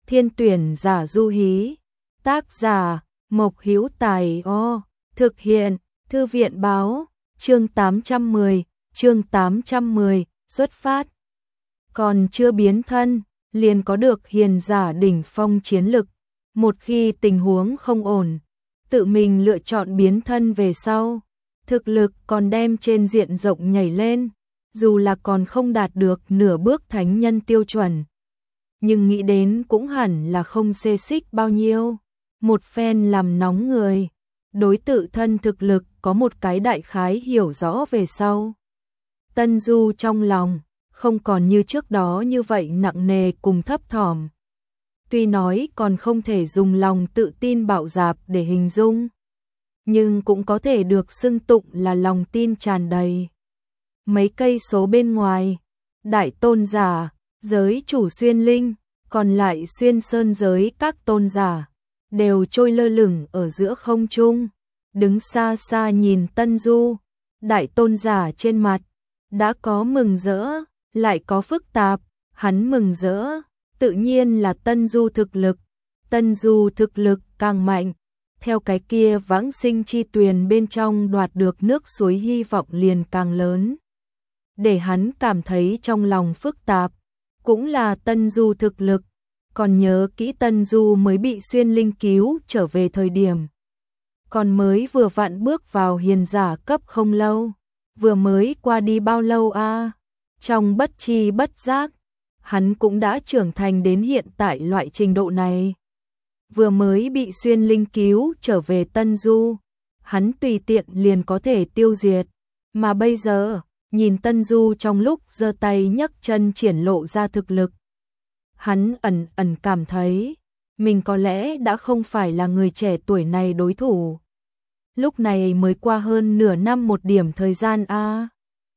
Thiên tuyển giả du hí. Tác giả Mộc Hữu Tài. Thực hiện Thư viện báo. Chương 810, xuất phát. Còn chưa biến thân, liền có được hiền giả đỉnh phong chiến lực. Một khi tình huống không ổn, tự mình lựa chọn biến thân về sau, thực lực còn đem trên diện rộng nhảy lên, dù là còn không đạt được nửa bước thánh nhân tiêu chuẩn. Nhưng nghĩ đến cũng hẳn là không xê xích bao nhiêu. Một phen làm nóng người, đối tự thân thực lực có một cái đại khái hiểu rõ về sau. Tân Du trong lòng không còn như trước đó như vậy nặng nề cùng thấp thỏm. Tuy nói còn không thể dùng lòng tự tin bạo dạp để hình dung, nhưng cũng có thể được xưng tụng là lòng tin tràn đầy. Mấy cây số bên ngoài, đại tôn giả, giới chủ xuyên linh, còn lại xuyên sơn giới các tôn giả, đều trôi lơ lửng ở giữa không trung, đứng xa xa nhìn Tân Du. Đại tôn giả trên mặt đã có mừng rỡ, lại có phức tạp. Hắn mừng rỡ, tự nhiên là Tân Du thực lực. Tân Du thực lực càng mạnh, theo cái kia vãng sinh chi tuyền bên trong đoạt được nước suối hy vọng liền càng lớn. Để hắn cảm thấy trong lòng phức tạp, cũng là Tân Du thực lực. Còn nhớ kỹ Tân Du mới bị xuyên linh cứu trở về thời điểm, còn mới vừa vặn bước vào hiền giả cấp không lâu, vừa mới qua đi bao lâu a? Trong bất chi bất giác, hắn cũng đã trưởng thành đến hiện tại loại trình độ này. Vừa mới bị xuyên linh cứu trở về Tân Du, hắn tùy tiện liền có thể tiêu diệt, mà bây giờ, nhìn Tân Du trong lúc giơ tay nhấc chân triển lộ ra thực lực, hắn ẩn ẩn cảm thấy mình có lẽ đã không phải là người trẻ tuổi này đối thủ. Lúc này mới qua hơn nửa năm một điểm thời gian a.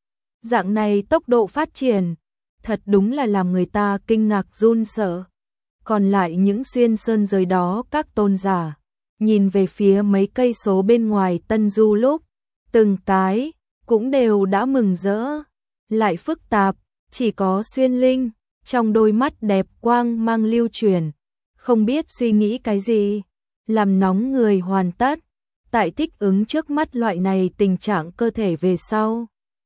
Dạng này tốc độ phát triển, thật đúng là làm người ta kinh ngạc run sợ. Còn lại những xuyên sơn giới đó các tôn giả, nhìn về phía mấy cây số bên ngoài Tân Du lúc, từng cái cũng đều đã mừng rỡ, lại phức tạp. Chỉ có xuyên linh, trong đôi mắt đẹp quang mang lưu truyền, không biết suy nghĩ cái gì, làm nóng người hoàn tất. Tại thích ứng trước mắt loại này tình trạng cơ thể về sau,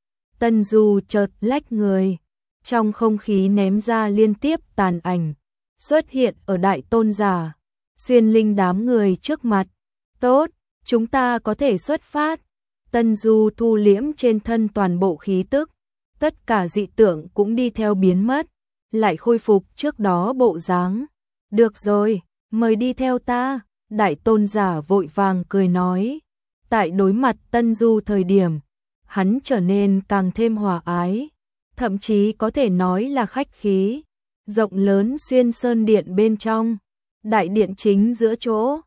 Tân Du chợt lách người, trong không khí ném ra liên tiếp tàn ảnh, xuất hiện ở đại tôn giả, xuyên linh đám người trước mặt. Tốt, chúng ta có thể xuất phát. Tân Du thu liễm trên thân toàn bộ khí tức, tất cả dị tượng cũng đi theo biến mất, lại khôi phục trước đó bộ dáng. Được rồi, mời đi theo ta. Đại tôn giả vội vàng cười nói. Tại đối mặt Tân Du thời điểm, hắn trở nên càng thêm hòa ái, thậm chí có thể nói là khách khí. Rộng lớn xuyên sơn điện bên trong, đại điện chính giữa chỗ,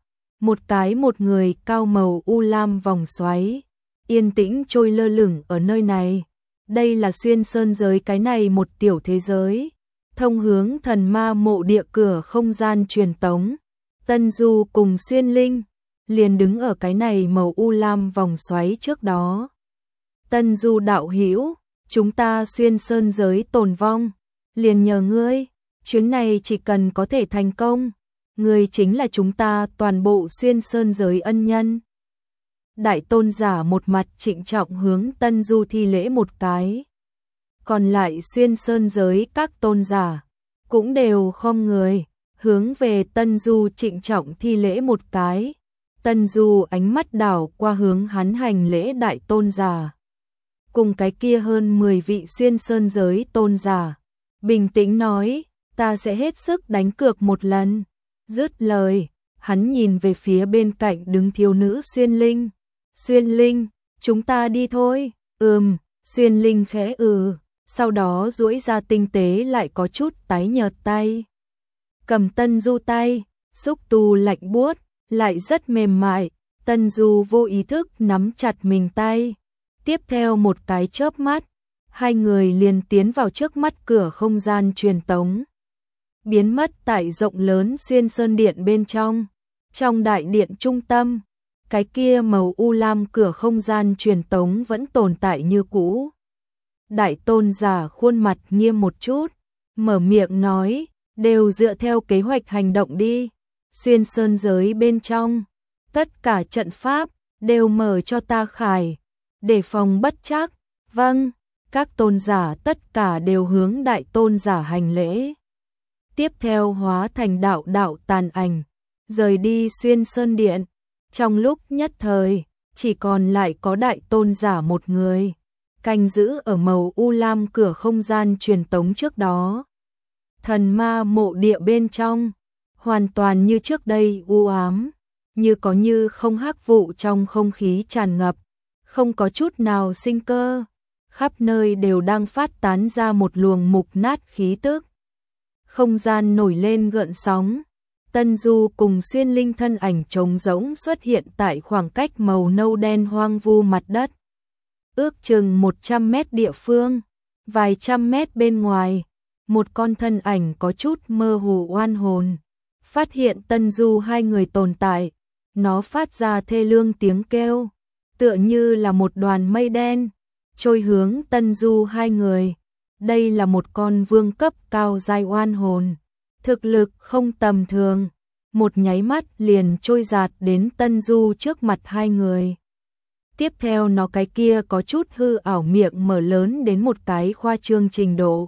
một người cao màu u lam vòng xoáy, yên tĩnh trôi lơ lửng ở nơi này. Đây là xuyên sơn giới cái này một tiểu thế giới, thông hướng thần ma mộ địa cửa không gian truyền tống. Tân Du cùng xuyên linh liền đứng ở cái này màu u lam vòng xoáy trước đó. Tân Du đạo hữu, chúng ta xuyên sơn giới tồn vong, liền nhờ ngươi, chuyến này chỉ cần có thể thành công, ngươi chính là chúng ta toàn bộ xuyên sơn giới ân nhân. Đại tôn giả một mặt trịnh trọng hướng Tân Du thi lễ một cái. Còn lại xuyên sơn giới các tôn giả cũng đều khom người, hướng về Tân Du trịnh trọng thi lễ một cái. Tân Du ánh mắt đảo qua hướng hắn hành lễ đại tôn giả, cùng cái kia hơn 10 vị xuyên sơn giới tôn giả, bình tĩnh nói, ta sẽ hết sức đánh cược một lần. Dứt lời, hắn nhìn về phía bên cạnh đứng thiếu nữ xuyên linh. Xuyên linh, chúng ta đi thôi. Xuyên linh khẽ sau đó duỗi ra tinh tế lại có chút tái nhợt tay, cầm Tân Du tay, xúc tu lạnh buốt, lại rất mềm mại. Tân Du vô ý thức nắm chặt mình tay. Tiếp theo một cái chớp mắt, hai người liền tiến vào trước mắt cửa không gian truyền tống, biến mất tại rộng lớn xuyên sơn điện bên trong. Trong đại điện trung tâm, cái kia màu u lam cửa không gian truyền tống vẫn tồn tại như cũ. Đại tôn giả khuôn mặt nghiêm một chút, mở miệng nói, đều dựa theo kế hoạch hành động đi. Xuyên sơn giới bên trong, tất cả trận pháp đều mở cho ta khải, để phòng bất trắc. Vâng, các tôn giả tất cả đều hướng đại tôn giả hành lễ. Tiếp theo hóa thành đạo tàn ảnh, rời đi xuyên sơn điện. Trong lúc nhất thời, chỉ còn lại có đại tôn giả một người, canh giữ ở màu u lam cửa không gian truyền tống trước đó. Thần ma mộ địa bên trong, hoàn toàn như trước đây u ám, như có như không, hắc vụ trong không khí tràn ngập, không có chút nào sinh cơ, khắp nơi đều đang phát tán ra một luồng mục nát khí tức. Không gian nổi lên gợn sóng, Tân Du cùng Xuyên Linh thân ảnh trống rỗng xuất hiện tại khoảng cách màu nâu đen hoang vu mặt đất. Ước chừng 100 mét địa phương, vài trăm mét bên ngoài, một con thân ảnh có chút mơ hồ oan hồn, phát hiện Tân Du hai người tồn tại. Nó phát ra thê lương tiếng kêu, tựa như là một đoàn mây đen, trôi hướng Tân Du hai người. Đây là một con vương cấp cao giai oan hồn, thực lực không tầm thường, một nháy mắt liền trôi giạt đến Tân Du trước mặt hai người. Tiếp theo nó cái kia có chút hư ảo miệng mở lớn đến một cái khoa trương trình độ,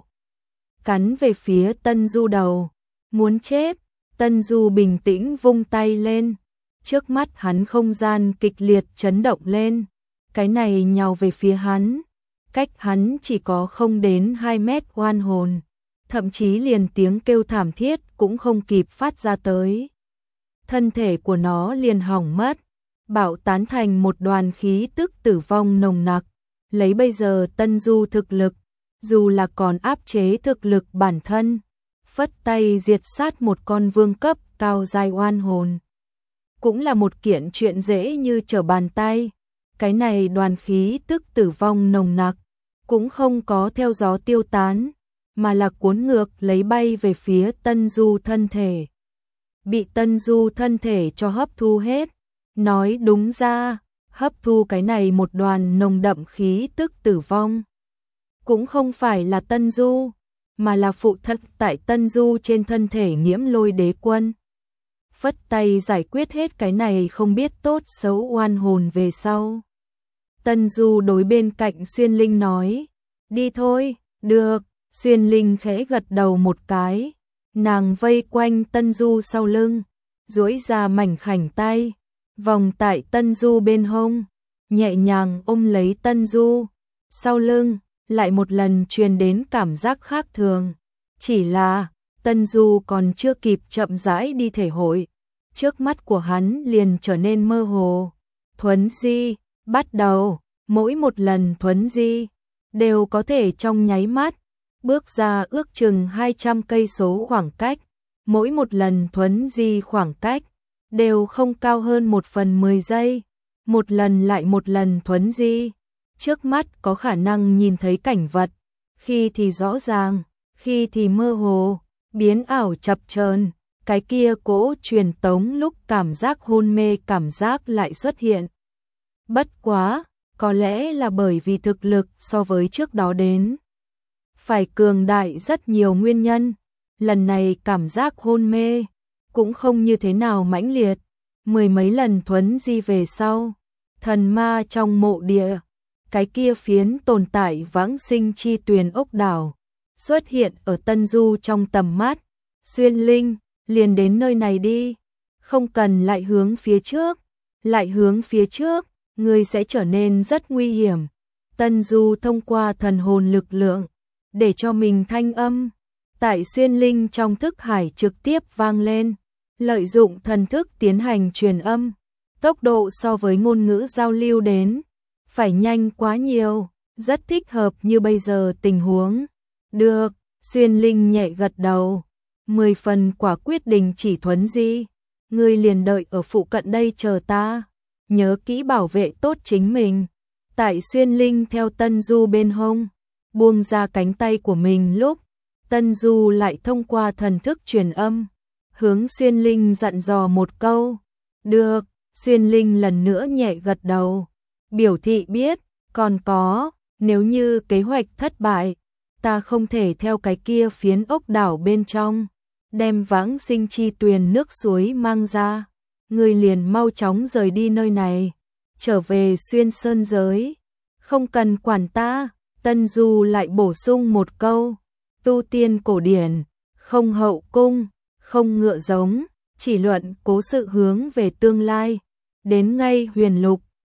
cắn về phía Tân Du đầu. Muốn chết. Tân Du bình tĩnh vung tay lên, trước mắt hắn không gian kịch liệt chấn động lên, cái này nhào về phía hắn. Cách hắn chỉ có không đến 2 mét oan hồn, thậm chí liền tiếng kêu thảm thiết cũng không kịp phát ra tới. Thân thể của nó liền hỏng mất, bạo tán thành một đoàn khí tức tử vong nồng nặc. Lấy bây giờ Tân Du thực lực, dù là còn áp chế thực lực bản thân, phất tay diệt sát một con vương cấp cao giai oan hồn, cũng là một kiện chuyện dễ như trở bàn tay. Cái này đoàn khí tức tử vong nồng nặc cũng không có theo gió tiêu tán, mà là cuốn ngược lấy bay về phía Tân Du thân thể. Bị Tân Du thân thể cho hấp thu hết. Nói đúng ra, hấp thu cái này một đoàn nồng đậm khí tức tử vong. Cũng không phải là Tân Du, mà là phụ thân tại Tân Du trên thân thể Nghiễm Lôi Đế Quân. Phất tay giải quyết hết cái này không biết tốt xấu oan hồn về sau. Tân Du đối bên cạnh Xuyên Linh nói, đi thôi. Được. Xuyên Linh khẽ gật đầu một cái, nàng vây quanh Tân Du sau lưng, duỗi ra mảnh khảnh tay, vòng tại Tân Du bên hông, nhẹ nhàng ôm lấy Tân Du. Sau lưng lại một lần truyền đến cảm giác khác thường, chỉ là Tân Du còn chưa kịp chậm rãi đi thể hội, trước mắt của hắn liền trở nên mơ hồ. Thuấn di bắt đầu, mỗi một lần thuấn di đều có thể trong nháy mắt bước ra ước chừng 200 cây số khoảng cách, mỗi một lần thuấn di khoảng cách đều không cao hơn 1/10 giây, một lần lại một lần thuấn di, trước mắt có khả năng nhìn thấy cảnh vật, khi thì rõ ràng, khi thì mơ hồ, biến ảo chập chờn, cái kia cỗ truyền tống lúc cảm giác hôn mê cảm giác lại xuất hiện. Bất quá, có lẽ là bởi vì thực lực so với trước đó đến phải cường đại rất nhiều nguyên nhân, lần này cảm giác hôn mê cũng không như thế nào mãnh liệt. Mười mấy lần thuấn di về sau, thần ma trong mộ địa, cái kia phiến tồn tại vãng sinh chi tuyền ốc đảo xuất hiện ở Tân Du trong tầm mắt. Xuyên Linh, liền đến nơi này đi, không cần lại hướng phía trước, lại hướng phía trước, ngươi sẽ trở nên rất nguy hiểm. Tân Du thông qua thần hồn lực lượng, để cho mình thanh âm tại Xuyên Linh trong thức hải trực tiếp vang lên, lợi dụng thần thức tiến hành truyền âm, tốc độ so với ngôn ngữ giao lưu đến phải nhanh quá nhiều, rất thích hợp như bây giờ tình huống. Được. Xuyên Linh nhẹ gật đầu, 10 phần quả quyết đình chỉ thuấn di, ngươi liền đợi ở phụ cận đây chờ ta, nhớ kỹ bảo vệ tốt chính mình. Tại Xuyên Linh theo Tân Du bên hông, buông ra cánh tay của mình lúc, Tân Du lại thông qua thần thức truyền âm, hướng Xuyên Linh dặn dò một câu. Được. Xuyên Linh lần nữa nhẹ gật đầu, biểu thị biết. Còn có, nếu như kế hoạch thất bại, ta không thể theo cái kia phiến ốc đảo bên trong đem vãng sinh chi tuyền nước suối mang ra, ngươi liền mau chóng rời đi nơi này, trở về Xuyên Sơn giới, không cần quản ta. Tân Du lại bổ sung một câu, tu tiên cổ điển, không hậu cung, không ngựa giống, chỉ luận cố sự hướng về tương lai, đến ngay huyền lục,